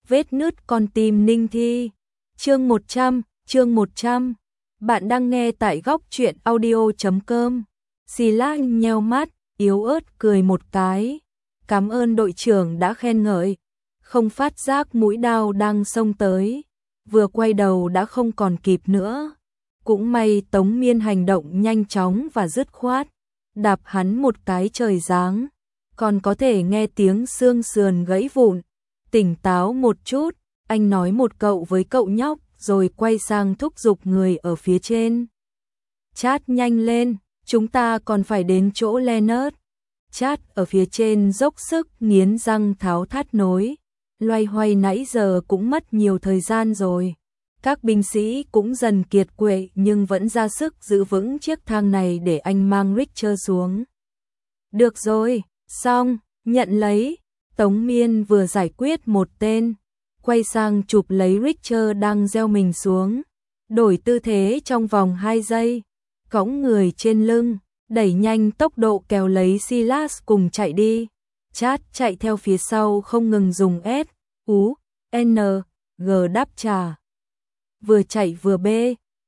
Vết nứt con tim Ninh Thi. Chương 100. Bạn đang nghe tại góc truyện audio.com. Silas nheo mắt, yếu ớt cười một cái. Cảm ơn đội trưởng đã khen ngợi. Không phát giác mũi đao đang xông tới. Vừa quay đầu đã không còn kịp nữa. Cũng may Tống Miên hành động nhanh chóng và dứt khoát. Đạp hắn một cái trời giáng. Còn có thể nghe tiếng xương sườn gãy vụn. Tỉnh táo một chút, anh nói một cậu với cậu nhóc rồi quay sang thúc giục người ở phía trên. Chát nhanh lên, chúng ta còn phải đến chỗ Leonard. Chát ở phía trên dốc sức nghiến răng tháo thắt nối. Loay hoay nãy giờ cũng mất nhiều thời gian rồi. Các binh sĩ cũng dần kiệt quệ nhưng vẫn ra sức giữ vững chiếc thang này để anh mang Richard xuống. Được rồi, xong, nhận lấy. Tống Miên vừa giải quyết một tên, quay sang chụp lấy Richard đang gieo mình xuống, đổi tư thế trong vòng 2 giây, cõng người trên lưng, đẩy nhanh tốc độ kéo lấy Silas cùng chạy đi. Chát chạy theo phía sau không ngừng dùng S, U, N, G đáp trả. Vừa chạy vừa B,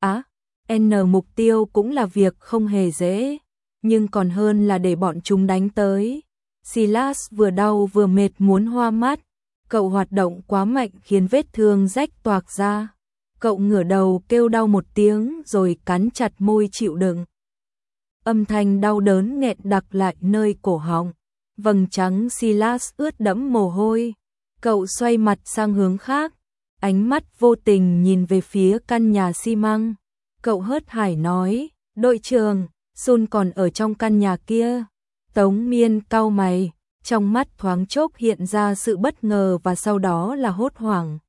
N mục tiêu cũng là việc không hề dễ, nhưng còn hơn là để bọn chúng đánh tới. Silas vừa đau vừa mệt muốn hoa mắt, cậu hoạt động quá mạnh khiến vết thương rách toạc ra. Cậu ngửa đầu kêu đau một tiếng rồi cắn chặt môi chịu đựng. Âm thanh đau đớn nghẹn đặc lại nơi cổ họng, vầng trắng Silas ướt đẫm mồ hôi. Cậu xoay mặt sang hướng khác, ánh mắt vô tình nhìn về phía căn nhà xi măng. Cậu hớt hải nói, đội trưởng, Sun còn ở trong căn nhà kia. Tống Miên cau mày, trong mắt thoáng chốc hiện ra sự bất ngờ và sau đó là hốt hoảng.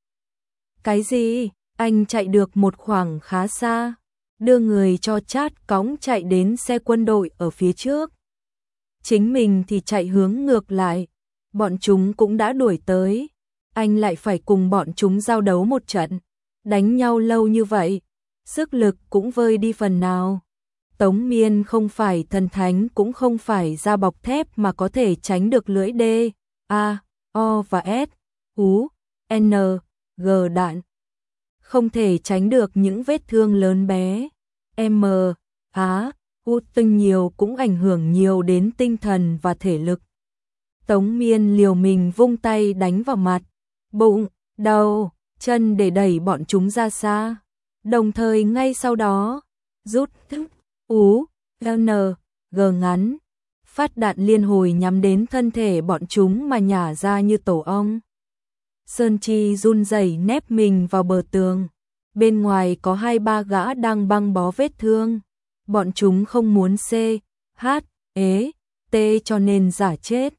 Cái gì? Anh chạy được một khoảng khá xa, đưa người cho Chát cõng chạy đến xe quân đội ở phía trước. Chính mình thì chạy hướng ngược lại, bọn chúng cũng đã đuổi tới. Anh lại phải cùng bọn chúng giao đấu một trận, đánh nhau lâu như vậy, sức lực cũng vơi đi phần nào. Tống Miên không phải thần thánh cũng không phải da bọc thép mà có thể tránh được lưỡi D, A, O và S, U, N, G đạn. Không thể tránh được những vết thương lớn bé. M, A, U tinh nhiều cũng ảnh hưởng nhiều đến tinh thần và thể lực. Tống Miên liều mình vung tay đánh vào mặt, bụng, đầu, chân để đẩy bọn chúng ra xa. Đồng thời ngay sau đó, rút U, N, G ngắn, phát đạn liên hồi nhắm đến thân thể bọn chúng mà nhả ra như tổ ong. Sơn Chi run rẩy nép mình vào bờ tường, bên ngoài có 2-3 gã đang băng bó vết thương. Bọn chúng không muốn C, H, E, T cho nên giả chết.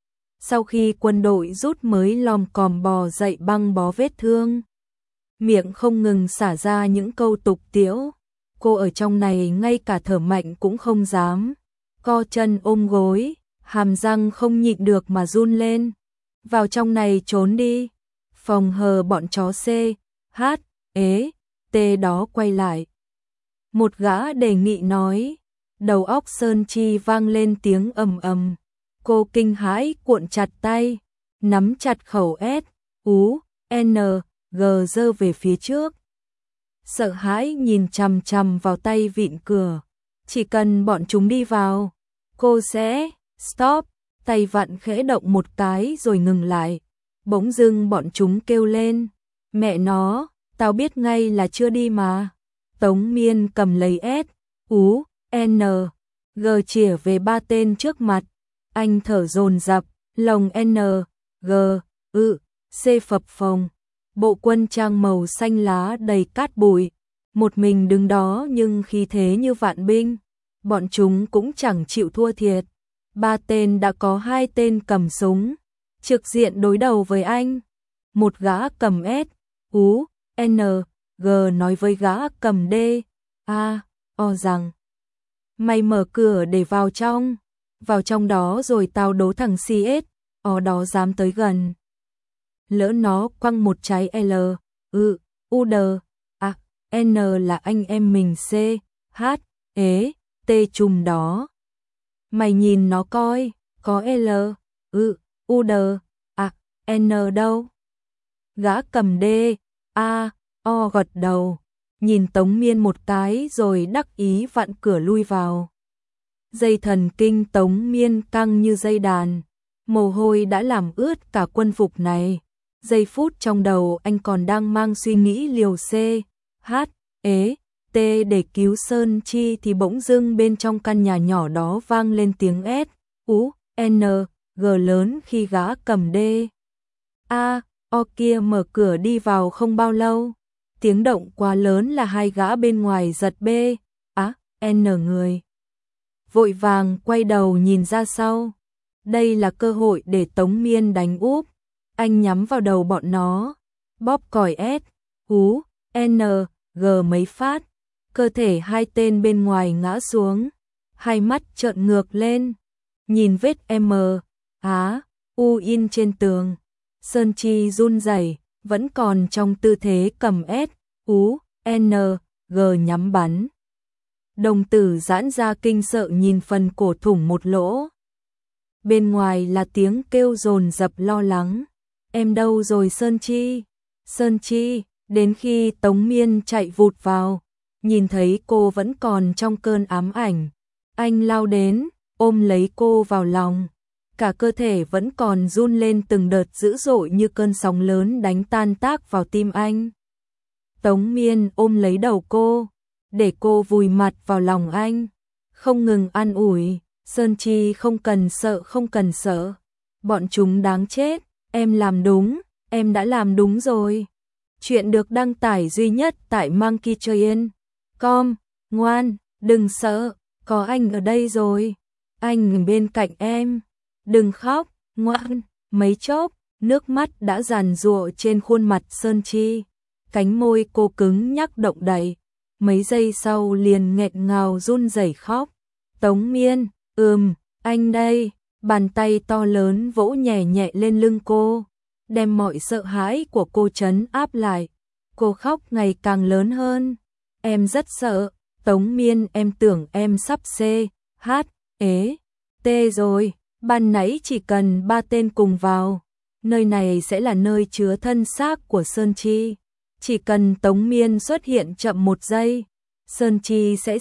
Sau khi quân đội rút mới lom còm bò dậy băng bó vết thương. Miệng không ngừng xả ra những câu tục tĩu. Cô ở trong này ngay cả thở mạnh cũng không dám. Co chân ôm gối, hàm răng không nhịn được mà run lên. Vào trong này trốn đi. Phòng hờ bọn chó C, H, E, T đó quay lại. Một gã đề nghị nói. Đầu óc Sơn Chi vang lên tiếng ầm ầm. Cô kinh hãi cuộn chặt tay, nắm chặt khẩu S, U, N, G giơ về phía trước. Sợ hãi nhìn chằm chằm vào tay vịn cửa. Chỉ cần bọn chúng đi vào, cô sẽ stop, tay vặn khẽ động một cái rồi ngừng lại. Bỗng dưng bọn chúng kêu lên, mẹ nó, tao biết ngay là chưa đi mà. Tống Miên cầm lấy S, U, N, G chĩa về 3 tên trước mặt. Anh thở dồn dập, lồng N, G, C phập phồng. Bộ quân trang màu xanh lá đầy cát bụi, một mình đứng đó nhưng khí thế như vạn binh. Bọn chúng cũng chẳng chịu thua thiệt. 3 tên đã có 2 tên cầm súng, trực diện đối đầu với anh. Một gã cầm S, U, N, G nói với gã cầm D, A, O rằng: mày mở cửa để vào trong đó rồi tao đố thằng CS, O đó dám tới gần. Lỡ nó quăng một trái L, U, D, A, N là anh em mình C, H, E, T chùm đó. Mày nhìn nó coi, có L, U, D, A, N đâu? Gã cầm đê, gật đầu, nhìn Tống Miên một cái rồi đắc ý vặn cửa lui vào. Dây thần kinh Tống Miên căng như dây đàn, mồ hôi đã làm ướt cả quân phục này. Giây phút trong đầu anh còn đang mang suy nghĩ liều C.H.E.T để cứu Sơn Chi thì bỗng dưng bên trong căn nhà nhỏ đó vang lên tiếng S.U.N.G lớn khi gã cầm D.A.O kia mở cửa đi vào không bao lâu. Tiếng động quá lớn là hai gã bên ngoài giật B.A.N người. Vội vàng quay đầu nhìn ra sau. Đây là cơ hội để Tống Miên đánh úp. Anh nhắm vào đầu bọn nó, bóp còi S.U.N.G mấy phát. Cơ thể hai tên bên ngoài ngã xuống, hai mắt trợn ngược lên, nhìn vết M.A.U in trên tường. Sơn Chi run rẩy, vẫn còn trong tư thế cầm S.U.N.G nhắm bắn. Đồng tử giãn ra kinh sợ nhìn phần cổ thủng một lỗ. Bên ngoài là tiếng kêu dồn dập lo lắng. Em đâu rồi Sơn Chi? Sơn Chi, đến khi Tống Miên chạy vụt vào, nhìn thấy cô vẫn còn trong cơn ám ảnh. Anh lao đến, ôm lấy cô vào lòng. Cả cơ thể vẫn còn run lên từng đợt dữ dội như cơn sóng lớn đánh tan tác vào tim anh. Tống Miên ôm lấy đầu cô, để cô vùi mặt vào lòng anh, không ngừng an ủi. Sơn Chi không cần sợ, không cần sợ. Bọn chúng đáng chết, em làm đúng, em đã làm đúng rồi. Chuyện được đăng tải duy nhất tại monkeytrain.com. Ngoan, đừng sợ, có anh ở đây rồi. Anh bên cạnh em. Đừng khóc, ngoan. Mấy chốc, nước mắt đã giàn giụa trên khuôn mặt Sơn Chi. Cánh môi cô cứng nhắc động đậy. Mấy giây sau liền nghẹn ngào run rẩy khóc. Tống Miên, anh đây. Bàn tay to lớn vỗ nhẹ nhẹ lên lưng cô, đem mọi sợ hãi của cô trấn áp lại. Cô khóc ngày càng lớn hơn. Em rất sợ, Tống Miên, em tưởng em sắp C.H.E.T rồi. Ban nãy chỉ cần 3 tên cùng vào, nơi này sẽ là nơi chứa thân xác của Sơn Chi. Chỉ cần Tống Miên xuất hiện chậm 1 giây, Sơn Chi sẽ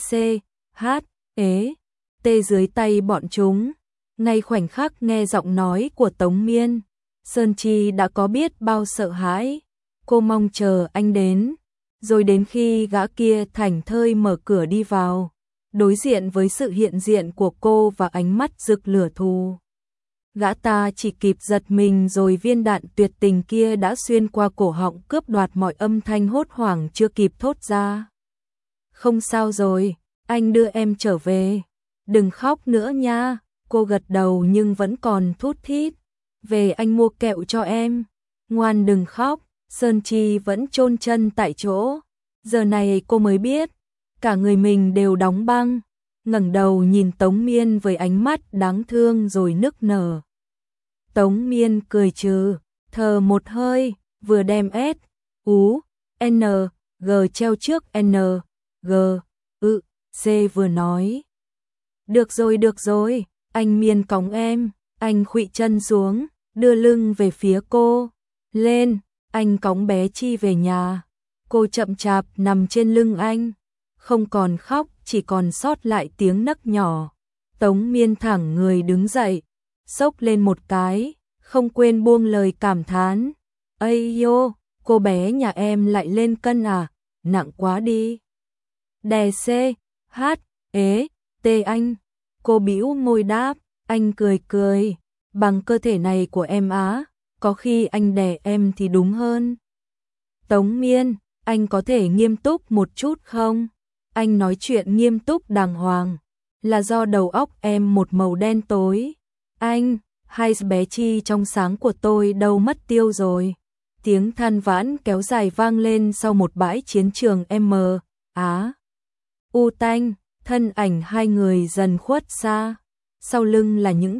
C.H.E.T dưới tay bọn chúng. Ngay khoảnh khắc nghe giọng nói của Tống Miên, Sơn Chi đã có biết bao sợ hãi. Cô mong chờ anh đến, rồi đến khi gã kia thảnh thơi mở cửa đi vào, đối diện với sự hiện diện của cô và ánh mắt rực lửa thù. Gã ta chỉ kịp giật mình rồi viên đạn tuyệt tình kia đã xuyên qua cổ họng cướp đoạt mọi âm thanh hốt hoảng chưa kịp thốt ra. Không sao rồi, anh đưa em trở về. Đừng khóc nữa nha. Cô gật đầu nhưng vẫn còn thút thít. Về anh mua kẹo cho em. Ngoan đừng khóc. Sơn Chi vẫn chôn chân tại chỗ. Giờ này cô mới biết, cả người mình đều đóng băng. Ngẩng đầu nhìn Tống Miên với ánh mắt đáng thương rồi nức nở. Tống Miên cười trừ, thở một hơi, vừa đem S.U.N.G treo trước N.G.C vừa nói. Được rồi, anh Miên cõng em. Anh khuỵu chân xuống, đưa lưng về phía cô. Lên, anh cõng bé Chi về nhà. Cô chậm chạp nằm trên lưng anh, không còn khóc, chỉ còn sót lại tiếng nấc nhỏ. Tống Miên thẳng người đứng dậy, xốc lên một cái, không quên buông lời cảm thán. Ây yo, cô bé nhà em lại lên cân à, nặng quá đi. Đè C.H.E.T anh. Cô bĩu môi đáp, anh cười, bằng cơ thể này của em á, có khi anh đè em thì đúng hơn. Tống Miên, anh có thể nghiêm túc một chút không? Anh nói chuyện nghiêm túc đàng hoàng, là do đầu óc em một màu đen tối. Anh, hai bé Chi trong sáng của tôi đâu mất tiêu rồi. Tiếng than vãn kéo dài vang lên sau một bãi chiến trường U tanh, thân ảnh hai người dần khuất xa. Sau lưng là những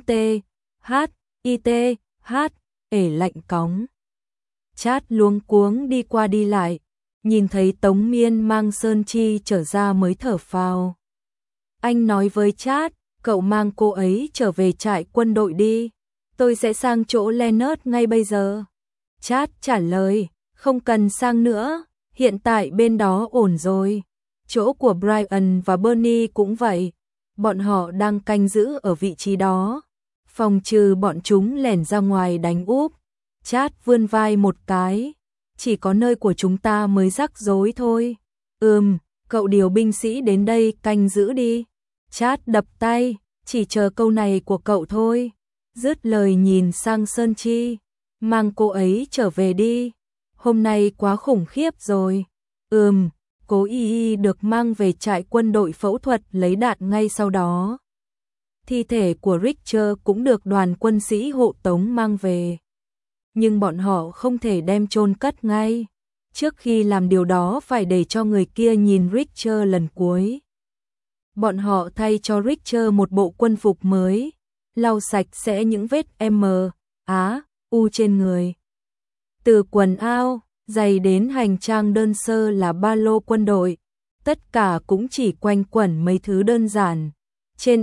ể lạnh cóng. Chát luống cuống đi qua đi lại, nhìn thấy Tống Miên mang Sơn Chi trở ra mới thở phào. Anh nói với Chát, cậu mang cô ấy trở về trại quân đội đi, tôi sẽ sang chỗ Leonard ngay bây giờ. Chát trả lời, không cần sang nữa, hiện tại bên đó ổn rồi. Chỗ của Brian và Bernie cũng vậy, bọn họ đang canh giữ ở vị trí đó, phòng trừ bọn chúng lẻn ra ngoài đánh úp. Chát vươn vai một cái, chỉ có nơi của chúng ta mới rắc rối thôi. Cậu điều binh sĩ đến đây canh giữ đi. Chát đập tay, chỉ chờ câu này của cậu thôi. Dứt lời nhìn sang Sơn Chi, mang cô ấy trở về đi. Hôm nay quá khủng khiếp rồi. Cố Y được mang về trại quân đội phẫu thuật lấy đạn ngay sau đó. Thi thể của Richter cũng được đoàn quân sĩ hộ tống mang về. Nhưng bọn họ không thể đem chôn cất ngay. Trước khi làm điều đó phải để cho người kia nhìn Richter lần cuối. Bọn họ thay cho Richter một bộ quân phục mới, lau sạch sẽ những vết U trên người. Từ quần áo, giày đến hành trang đơn sơ là ba lô quân đội, tất cả cũng chỉ quanh quẩn mấy thứ đơn giản. Trên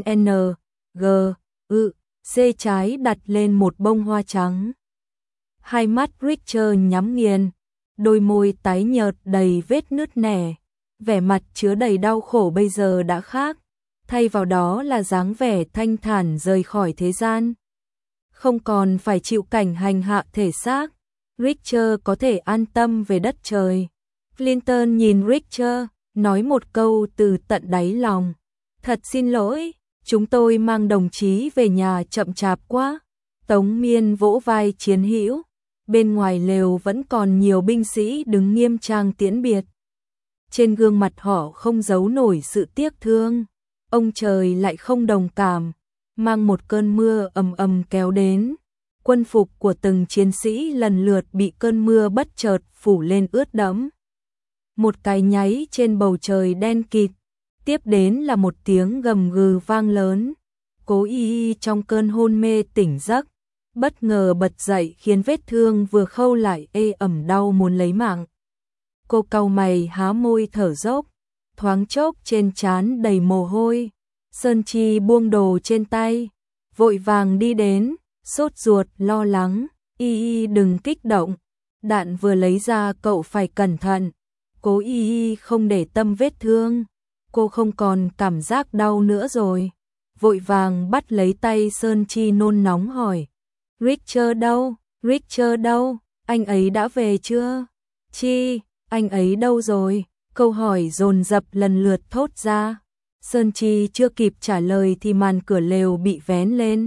C trái đặt lên một bông hoa trắng. Hai mắt Richter nhắm nghiền, đôi môi tái nhợt đầy vết nứt nẻ, vẻ mặt chứa đầy đau khổ bây giờ đã khác, thay vào đó là dáng vẻ thanh thản rời khỏi thế gian. Không còn phải chịu cảnh hành hạ thể xác, Richter có thể an tâm về đất trời. Clinton nhìn Richter, nói một câu từ tận đáy lòng. Thật xin lỗi, chúng tôi mang đồng chí về nhà chậm chạp quá. Tống Miên vỗ vai chiến hữu. Bên ngoài lều vẫn còn nhiều binh sĩ đứng nghiêm trang tiễn biệt. Trên gương mặt họ không giấu nổi sự tiếc thương. Ông trời lại không đồng cảm, mang một cơn mưa ầm ầm kéo đến. Quân phục của từng chiến sĩ lần lượt bị cơn mưa bất chợt phủ lên ướt đẫm. Một cái nháy trên bầu trời đen kịt, tiếp đến là một tiếng gầm gừ vang lớn. Cố Y trong cơn hôn mê tỉnh giấc, bất ngờ bật dậy khiến vết thương vừa khâu lại ê ẩm đau muốn lấy mạng. Cô cau mày há môi thở dốc, thoáng chốc trên trán đầy mồ hôi. Sơn Chi buông đồ trên tay, vội vàng đi đến, sốt ruột lo lắng, Y đừng kích động, đạn vừa lấy ra cậu phải cẩn thận. Cố Y không để tâm vết thương, cô không còn cảm giác đau nữa rồi. Vội vàng bắt lấy tay Sơn Chi nôn nóng hỏi, Richter đâu? Richter đâu? Anh ấy đã về chưa? Chi, anh ấy đâu rồi? Câu hỏi dồn dập lần lượt thốt ra. Sơn Chi chưa kịp trả lời thì màn cửa lều bị vén lên.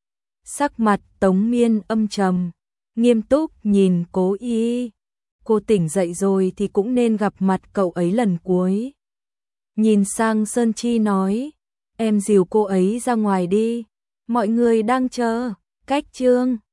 Sắc mặt Tống Miên âm trầm, nghiêm túc nhìn Cố Y. Cô tỉnh dậy rồi thì cũng nên gặp mặt cậu ấy lần cuối. Nhìn sang Sơn Chi nói, em dìu cô ấy ra ngoài đi, mọi người đang chờ. Cách chương